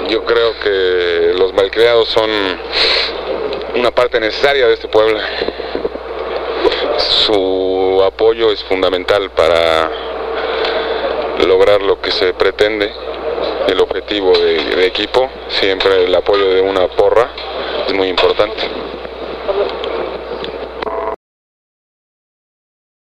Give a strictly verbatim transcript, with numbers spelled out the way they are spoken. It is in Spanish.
yo creo que los malcriados son una parte necesaria de este Puebla. Su apoyo es fundamental para lograr lo que se pretende, el objetivo de, de equipo. Siempre el apoyo de una porra es muy importante.